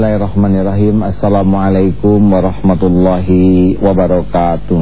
Bismillahirrahmanirrahim. Assalamualaikum warahmatullahi wabarakatuh.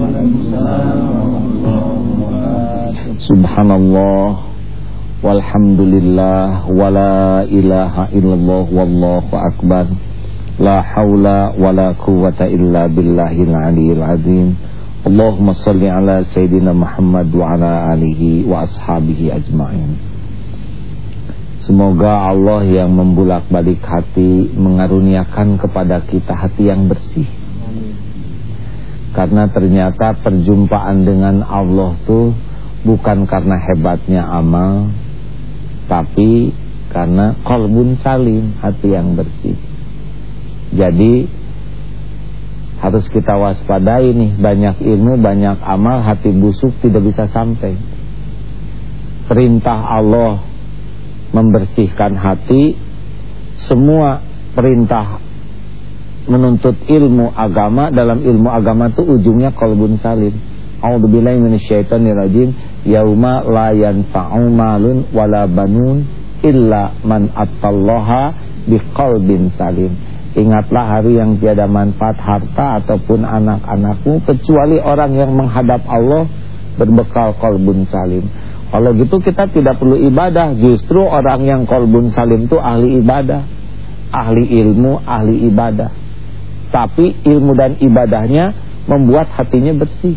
Subhanallah walhamdulillah wala ilaha illallah wallahu akbar. La haula wala quwwata illa billahil aliyil azim. Allahumma shalli ala sayyidina Muhammad wa ala alihi wa ashabihi ajma'in. Semoga Allah yang membulak-balik hati mengaruniakan kepada kita hati yang bersih. Karena ternyata perjumpaan dengan Allah tuh bukan karena hebatnya amal, tapi karena qalbun salim, hati yang bersih. Jadi harus kita waspadai nih, banyak ilmu, banyak amal, hati busuk tidak bisa sampai. Perintah Allah membersihkan hati, semua perintah menuntut ilmu agama, dalam ilmu agama itu ujungnya qalbun salim. A'udzubillahi minasyaitonirrajim. Yauma la yanfa'u malun wala banun illa man attallaha biqalbin salim. Ingatlah hari yang tiada manfaat harta ataupun anak-anakmu kecuali orang yang menghadap Allah berbekal qalbun salim. Kalau gitu kita tidak perlu ibadah. Justru orang yang qalbun salim itu ahli ibadah, ahli ilmu, ahli ibadah. Tapi ilmu dan ibadahnya membuat hatinya bersih.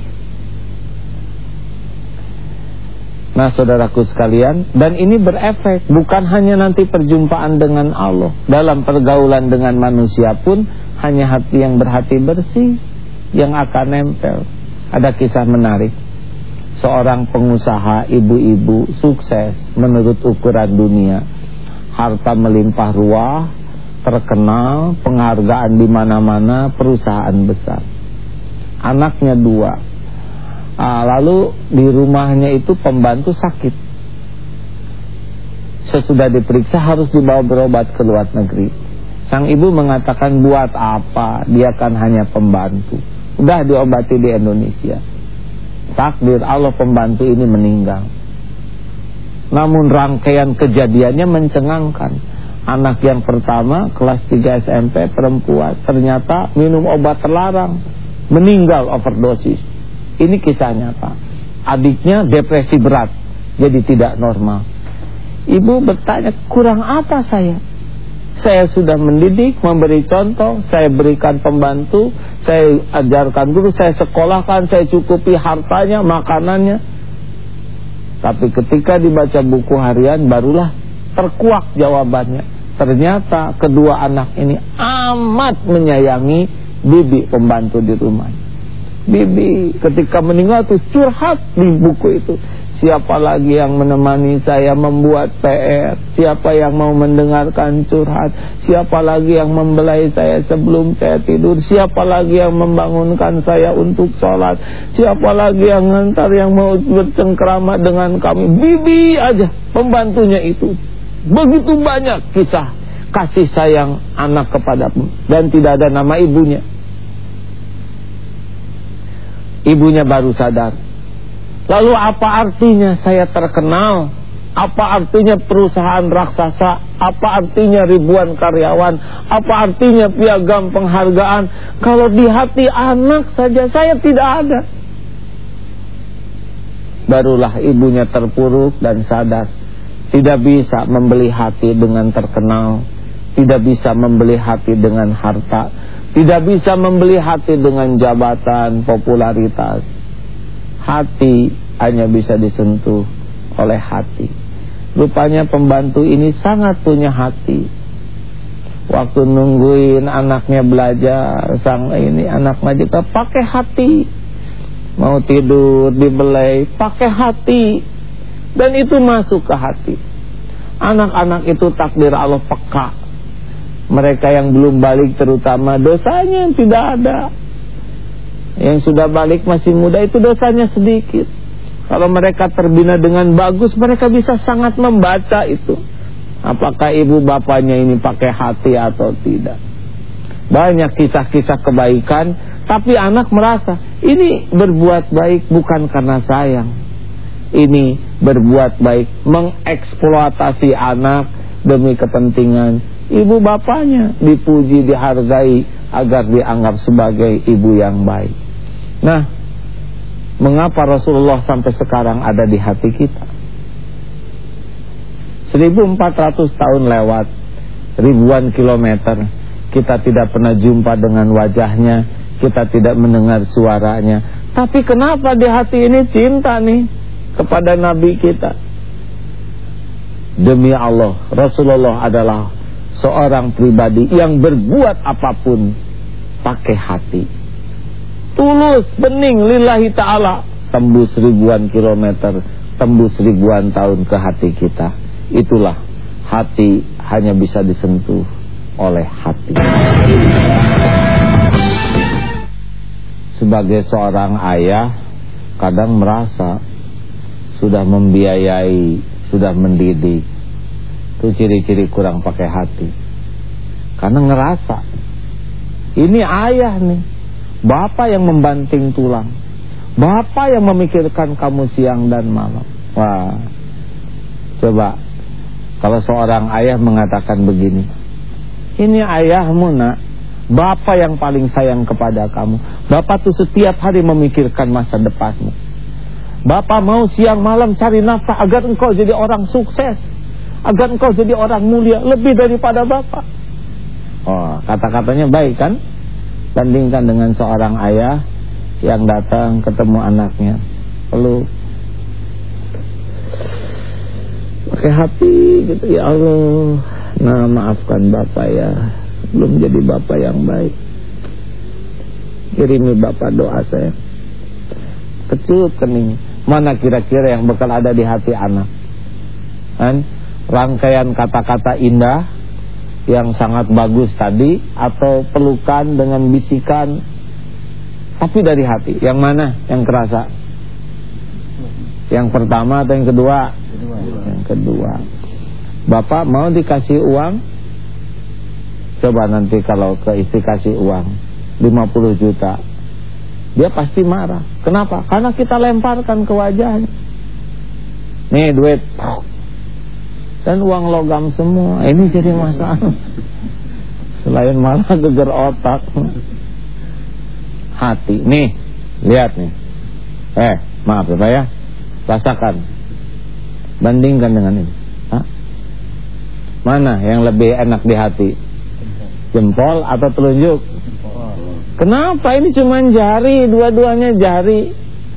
Nah saudaraku sekalian, dan ini berefek. Bukan hanya nanti perjumpaan dengan Allah, dalam pergaulan dengan manusia pun hanya hati yang berhati bersih yang akan nempel. Ada kisah menarik. Seorang pengusaha ibu-ibu sukses menurut ukuran dunia, harta melimpah ruah, terkenal, penghargaan di mana-mana, perusahaan besar. Anaknya 2. Lalu di rumahnya itu pembantu sakit. Sesudah diperiksa harus dibawa berobat ke luar negeri. Sang ibu mengatakan, buat apa? Dia kan hanya pembantu. Udah diobati di Indonesia. Takdir Allah, pembantu ini meninggal. Namun rangkaian kejadiannya mencengangkan. Anak yang pertama kelas 3 SMP, perempuan, ternyata minum obat terlarang, meninggal overdosis. Ini kisah nyata. Adiknya depresi berat, jadi tidak normal. Ibu bertanya, kurang apa saya? Saya sudah mendidik, memberi contoh, saya berikan pembantu, saya ajarkan guru, saya sekolahkan, saya cukupi hartanya, makanannya. Tapi ketika dibaca buku harian, barulah terkuak jawabannya. Ternyata kedua anak ini amat menyayangi bibi pembantu di rumah. Bibi ketika meninggal tuh curhat di buku itu. Siapa lagi yang menemani saya membuat PR? Siapa yang mau mendengarkan curhat? Siapa lagi yang membelai saya sebelum saya tidur? Siapa lagi yang membangunkan saya untuk sholat? Siapa lagi yang ngantar, yang mau bercengkrama dengan kami? Bibi aja, pembantunya itu. Begitu banyak kisah kasih sayang anak kepadamu, dan tidak ada nama ibunya. Ibunya baru sadar. Lalu apa artinya saya terkenal? Apa artinya perusahaan raksasa? Apa artinya ribuan karyawan? Apa artinya piagam penghargaan kalau di hati anak saja saya tidak ada? Barulah ibunya terpuruk dan sadar. Tidak bisa membeli hati dengan terkenal, tidak bisa membeli hati dengan harta, tidak bisa membeli hati dengan jabatan, popularitas. Hati hanya bisa disentuh oleh hati. Rupanya pembantu ini sangat punya hati. Waktu nungguin anaknya belajar, sang ini anak majika pakai hati. Mau tidur dibelai pakai hati. Dan itu masuk ke hati. Anak-anak itu takdir Allah peka. Mereka yang belum balik terutama dosanya yang tidak ada. Yang sudah balik masih muda itu dosanya sedikit. Kalau mereka terbina dengan bagus, mereka bisa sangat membaca itu. Apakah ibu bapaknya ini pakai hati atau tidak. Banyak kisah-kisah kebaikan, tapi anak merasa ini berbuat baik bukan karena sayang. Ini berbuat baik, mengeksploitasi anak demi kepentingan ibu bapaknya, dipuji, dihargai, agar dianggap sebagai ibu yang baik. Nah, mengapa Rasulullah sampai sekarang ada di hati kita? 1400 tahun lewat, ribuan kilometer, kita tidak pernah jumpa dengan wajahnya, kita tidak mendengar suaranya. Tapi kenapa di hati ini cinta nih kepada Nabi kita? Demi Allah, Rasulullah adalah seorang pribadi yang berbuat apapun pakai hati. Tulus, bening, lillahi ta'ala. Tembus ribuan kilometer, tembus ribuan tahun ke hati kita. Itulah hati, hanya bisa disentuh oleh hati. Sebagai seorang ayah, kadang merasa sudah membiayai, sudah mendidik, itu ciri-ciri kurang pakai hati. Karena ngerasa ini ayah nih, bapak yang membanting tulang, bapak yang memikirkan kamu siang dan malam. Wah, coba kalau seorang ayah mengatakan begini, ini ayahmu nak, bapak yang paling sayang kepada kamu. Bapak tuh setiap hari memikirkan masa depanmu. Bapak mau siang malam cari nafkah agar engkau jadi orang sukses, agar engkau jadi orang mulia, lebih daripada bapak. Oh, kata-katanya baik kan? Bandingkan dengan seorang ayah yang datang ketemu anaknya, peluk, pakai hati gitu, ya Allah, nah maafkan bapak ya, belum jadi bapak yang baik, kirimi bapak doa saya. Kecup kening. Mana kira-kira yang bakal ada di hati anak? Kan? Rangkaian kata-kata indah yang sangat bagus tadi, atau pelukan dengan bisikan tapi dari hati? Yang mana yang kerasa? Yang pertama atau yang kedua? Yang kedua. Bapak mau dikasih uang, coba nanti kalau ke istri kasih uang 50 juta, dia pasti marah. Kenapa? Karena kita lemparkan ke wajahnya. Nih duit, dan uang logam semua. Ini jadi masalah. Selain marah, geger otak, hati. Nih, lihat nih. Maaf ya Pak ya, rasakan, bandingkan dengan ini. Hah? Mana yang lebih enak di hati? Jempol atau telunjuk? Kenapa? Ini cuma jari, dua-duanya jari.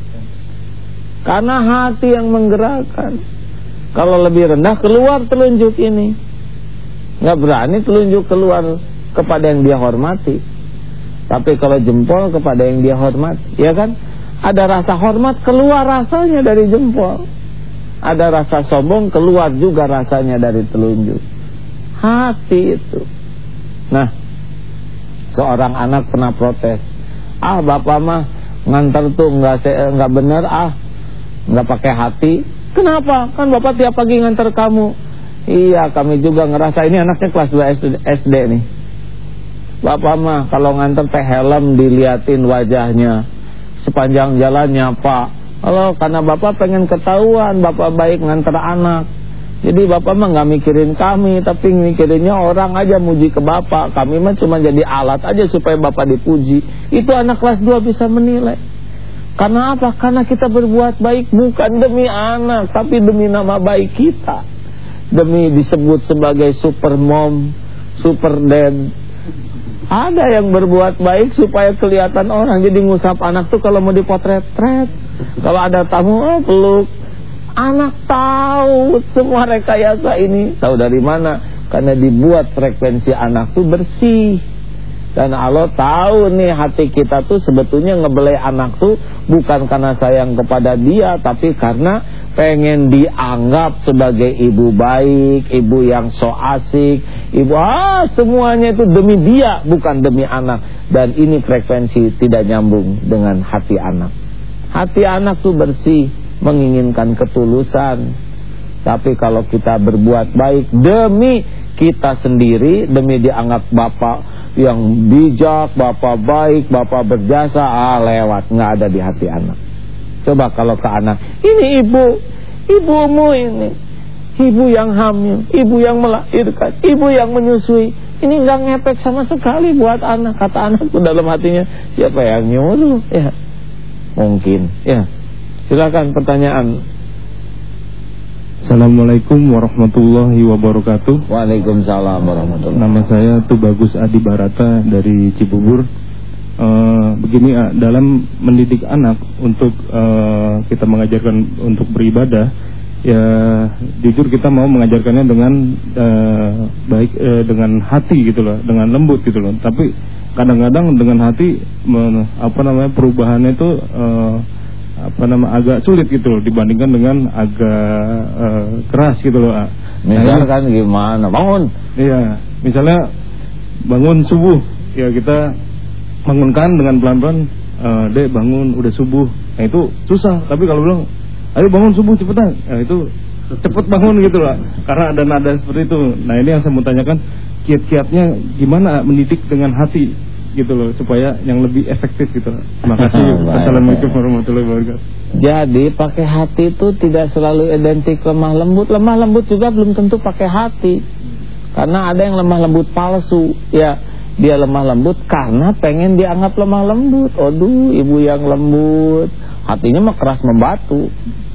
Karena hati yang menggerakkan. Kalau lebih rendah, keluar telunjuk ini. Nggak berani telunjuk keluar kepada yang dia hormati. Tapi kalau jempol kepada yang dia hormati, ya kan? Ada rasa hormat, keluar rasanya dari jempol. Ada rasa sombong, keluar juga rasanya dari telunjuk. Hati itu. Nah, seorang anak pernah protes, bapak mah ngantar tuh nggak bener, nggak pakai hati. Kenapa? Kan bapak tiap pagi ngantar kamu. Iya, kami juga ngerasa. Ini anaknya kelas 2 SD nih. Bapak mah kalau ngantar teh helm diliatin wajahnya, sepanjang jalannya Pak. Kalau karena bapak pengen ketahuan bapak baik ngantar anak, jadi bapak mah nggak mikirin kami, tapi mikirinnya orang aja muji ke bapak. Kami mah cuma jadi alat aja supaya bapak dipuji. Itu anak kelas 2 bisa menilai. Karena apa? Karena kita berbuat baik bukan demi anak, tapi demi nama baik kita. Demi disebut sebagai super mom, super dad. Ada yang berbuat baik supaya kelihatan orang. Jadi ngusap anak tuh kalau mau dipotret-tret, kalau ada tamu peluk. Anak tahu semua rekayasa ini. Tahu dari mana? Karena dibuat frekuensi anak tuh bersih. Dan Allah tahu nih hati kita tuh sebetulnya ngebelai anak tuh bukan karena sayang kepada dia, tapi karena pengen dianggap sebagai ibu baik, ibu yang so asik, ibu semuanya itu demi dia, bukan demi anak. Dan ini frekuensi tidak nyambung dengan hati anak. Hati anak tuh bersih, menginginkan ketulusan. Tapi kalau kita berbuat baik demi kita sendiri, demi dianggap bapak yang bijak, bapak baik, bapak berjasa, lewat, nggak ada di hati anak. Coba kalau ke anak, ini ibumu ini, ibu yang hamil, ibu yang melahirkan, ibu yang menyusui. Ini nggak ngepek sama sekali buat anak. Kata anak tuh dalam hatinya, siapa yang nyuruh? Ya, mungkin. Ya, silakan pertanyaan. Assalamualaikum warahmatullahi wabarakatuh. Waalaikumsalam warahmatullahi. Nama saya Tubagus Adi Barata dari Cibubur. Begini, dalam mendidik anak untuk kita mengajarkan untuk beribadah, ya jujur kita mau mengajarkannya dengan baik, dengan hati gitu loh, dengan lembut gitu loh. Tapi kadang-kadang dengan hati perubahannya itu agak sulit gitu loh dibandingkan dengan agak keras gitu loh. Misalkan gimana? Bangun. Iya, misalnya bangun subuh, ya kita bangunkan dengan pelan-pelan, Dek bangun, udah subuh. Nah itu susah, tapi kalau bilang ayo bangun subuh cepetan, nah itu cepet bangun gitu loh, karena ada nada seperti itu. Nah ini yang saya mau tanyakan, kiat-kiatnya gimana mendidik dengan hati gitu loh, supaya yang lebih efektif gitu. Terima kasih. Assalamualaikum warahmatullahi wabarakatuh. Jadi pakai hati itu tidak selalu identik lemah lembut. Lemah lembut juga belum tentu pakai hati, karena ada yang lemah lembut palsu. Ya, dia lemah lembut karena pengen dianggap lemah lembut. Aduh, ibu yang lembut, hatinya mah keras membatu.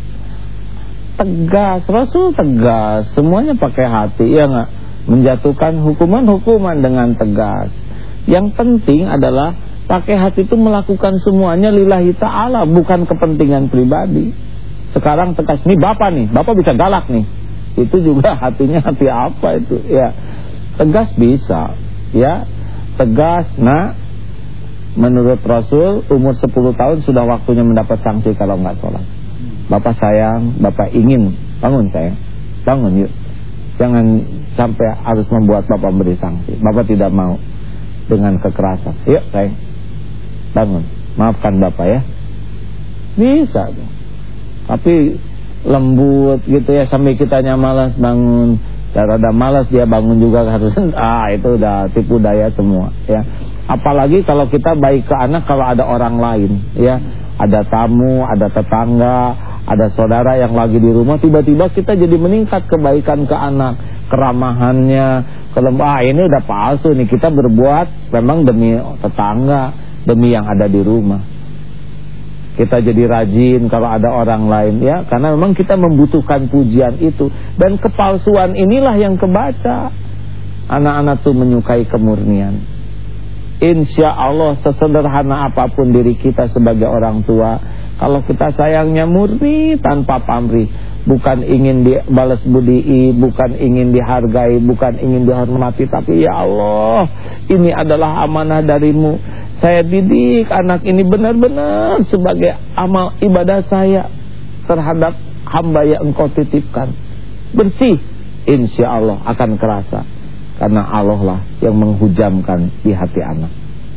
Tegas, Rasul tegas, semuanya pakai hati, ya nggak? Menjatuhkan hukuman-hukuman dengan tegas. Yang penting adalah pakai hati itu melakukan semuanya lillahi ta'ala, bukan kepentingan pribadi. Sekarang tegas, nih bapak bisa galak nih. Itu juga hatinya hati apa itu? Ya, tegas bisa, ya. Tegas, nah menurut Rasul umur 10 tahun sudah waktunya mendapat sanksi kalau nggak sholat. Bapak sayang, bapak ingin, bangun sayang, bangun yuk. Jangan sampai harus membuat bapak beri sanksi. Bapak tidak mau dengan kekerasan. Yuk sayang, bangun, maafkan bapak ya. Bisa tuh. Tapi lembut gitu ya, sampai kitanya malas bangun. Rada malas dia bangun juga harus. Itu udah tipu daya semua ya. Apalagi kalau kita baik ke anak kalau ada orang lain ya. Ada tamu, ada tetangga, ada saudara yang lagi di rumah, tiba-tiba kita jadi meningkat kebaikan ke anak, keramahannya, ini udah palsu nih. Kita berbuat memang demi tetangga, demi yang ada di rumah. Kita jadi rajin kalau ada orang lain ya, karena memang kita membutuhkan pujian itu. Dan kepalsuan inilah yang kebaca. Anak-anak tuh menyukai kemurnian. Insya Allah sesederhana apapun diri kita sebagai orang tua, kalau kita sayangnya murni tanpa pamrih, bukan ingin dibalas budi, bukan ingin dihargai, bukan ingin dihormati, tapi ya Allah, ini adalah amanah darimu. Saya didik anak ini benar-benar sebagai amal ibadah saya terhadap hamba yang engkau titipkan. Bersih, insya Allah akan kerasa. Karena Allah lah yang menghujamkan di hati anak.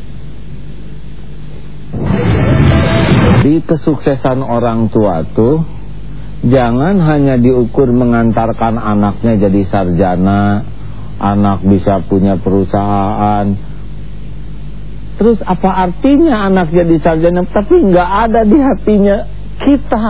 Di kesuksesan orang tua tuh jangan hanya diukur mengantarkan anaknya jadi sarjana, anak bisa punya perusahaan. Terus apa artinya anak jadi sarjana tapi nggak ada di hatinya kita?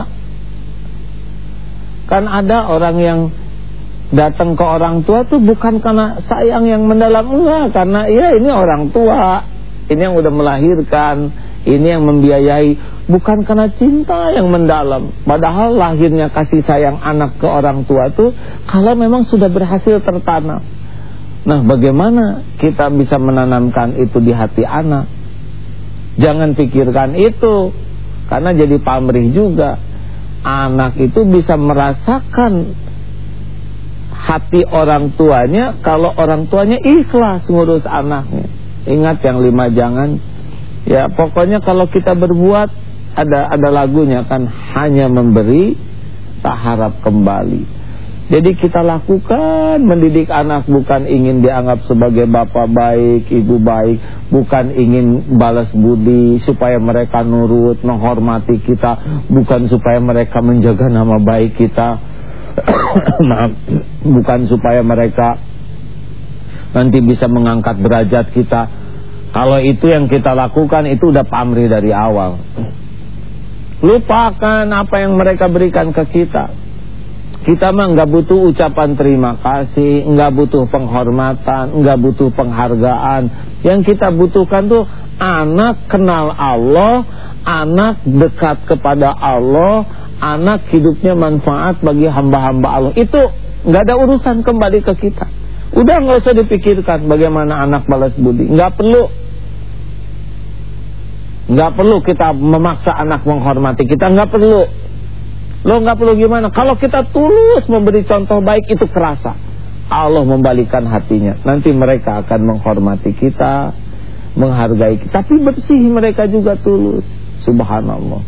Kan ada orang yang datang ke orang tua tuh bukan karena sayang yang mendalam, enggak, karena ya ini orang tua, ini yang udah melahirkan, ini yang membiayai, bukan karena cinta yang mendalam. Padahal lahirnya kasih sayang anak ke orang tua tuh kalau memang sudah berhasil tertanam. Nah, bagaimana kita bisa menanamkan itu di hati anak? Jangan pikirkan itu, karena jadi pamrih juga. Anak itu bisa merasakan hati orang tuanya kalau orang tuanya ikhlas ngurus anaknya. Ingat yang 5 jangan. Ya pokoknya kalau kita berbuat, ada lagunya kan, hanya memberi tak harap kembali. Jadi kita lakukan mendidik anak bukan ingin dianggap sebagai bapak baik, ibu baik, bukan ingin balas budi supaya mereka nurut, menghormati kita, bukan supaya mereka menjaga nama baik kita. Maaf, bukan supaya mereka nanti bisa mengangkat derajat kita. Kalau itu yang kita lakukan, itu udah pamrih dari awal. Lupakan apa yang mereka berikan ke kita. Kita mah nggak butuh ucapan terima kasih, nggak butuh penghormatan, nggak butuh penghargaan. Yang kita butuhkan tuh anak kenal Allah, anak dekat kepada Allah, anak hidupnya manfaat bagi hamba-hamba Allah. Itu nggak ada urusan kembali ke kita. Udah nggak usah dipikirkan bagaimana anak balas budi. Nggak perlu kita memaksa anak menghormati kita, nggak perlu. Lo nggak perlu gimana? Kalau kita tulus memberi contoh baik itu kerasa. Allah membalikan hatinya. Nanti mereka akan menghormati kita, menghargai kita. Tapi bersih mereka juga tulus. Subhanallah.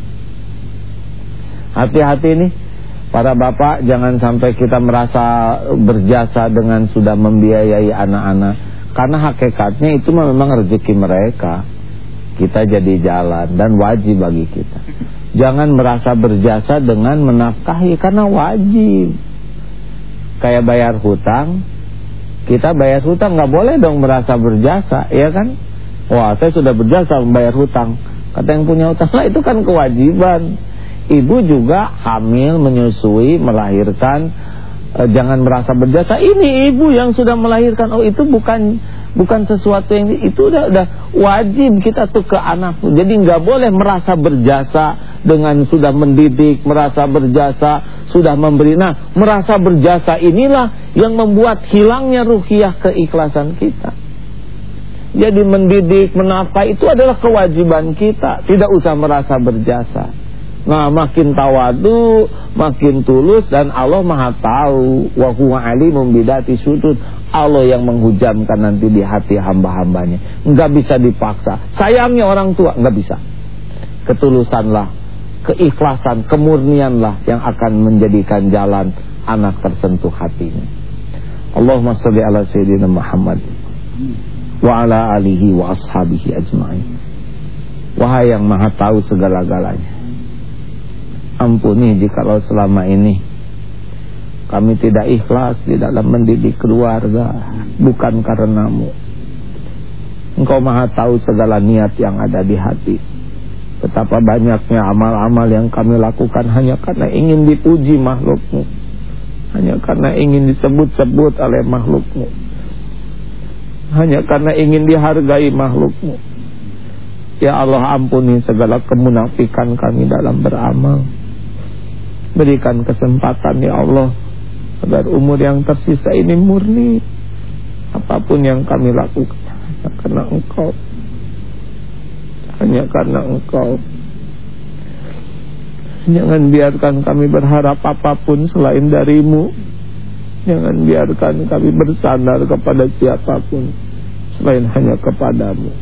Hati-hati nih para bapak, jangan sampai kita merasa berjasa dengan sudah membiayai anak-anak. Karena hakikatnya itu memang rezeki mereka. Kita jadi jalan dan wajib bagi kita. Jangan merasa berjasa dengan menafkahi, karena wajib. Kayak bayar hutang, kita bayar hutang nggak boleh dong merasa berjasa, ya kan? Wah, saya sudah berjasa membayar hutang. Kata yang punya hutang, lah itu kan kewajiban. Ibu juga hamil, menyusui, melahirkan, jangan merasa berjasa. Ini ibu yang sudah melahirkan. Oh, itu bukan sesuatu yang itu udah wajib kita tuh ke anak. Jadi nggak boleh merasa berjasa dengan sudah mendidik, merasa berjasa sudah memberi. Nah, merasa berjasa inilah yang membuat hilangnya ruhiyah keikhlasan kita. Jadi mendidik, menafkahi itu adalah kewajiban kita. Tidak usah merasa berjasa. Nah, makin tawadu, makin tulus, dan Allah Maha tahu. Wa huwa alimun bidati sudur. Allah yang menghujamkan nanti di hati hamba-hambanya. Enggak bisa dipaksa. Sayangnya orang tua enggak bisa. Ketulusanlah, keikhlasan, kemurnianlah yang akan menjadikan jalan anak tersentuh hatinya. Allahumma sholli ala sayyidina Muhammad wa ala alihi wa ashabihi ajma'in. Wahai yang Maha tahu segala-galanya, ampuni jikalau selama ini kami tidak ikhlas di dalam mendidik keluarga, bukan karenamu. Engkau Maha tahu segala niat yang ada di hati. Betapa banyaknya amal-amal yang kami lakukan hanya karena ingin dipuji makhlukmu, hanya karena ingin disebut-sebut oleh makhlukmu, hanya karena ingin dihargai makhlukmu. Ya Allah, ampuni segala kemunafikan kami dalam beramal. Berikan kesempatan ya Allah, agar umur yang tersisa ini murni. Apapun yang kami lakukan hanya karena Engkau, hanya karena Engkau. Jangan biarkan kami berharap apapun selain darimu. Jangan biarkan kami bersandar kepada siapapun selain hanya kepadamu.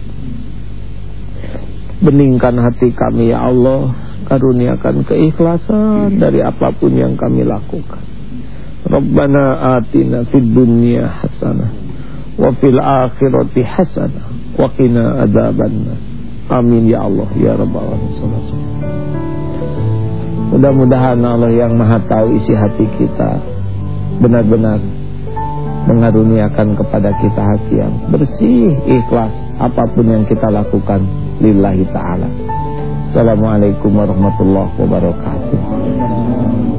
Beningkan hati kami ya Allah, karuniakan keikhlasan dari apapun yang kami lakukan. Rabbana atina fid dunya hasanah wa fil akhirati hasanah wa qina adzabannar. Amin ya Allah ya rabbal alamin. Mudah-mudahan Allah yang Maha tahu isi hati kita benar-benar mengaruniakan kepada kita hati yang bersih, ikhlas apapun yang kita lakukan lillahi ta'ala. Assalamualaikum warahmatullahi wabarakatuh.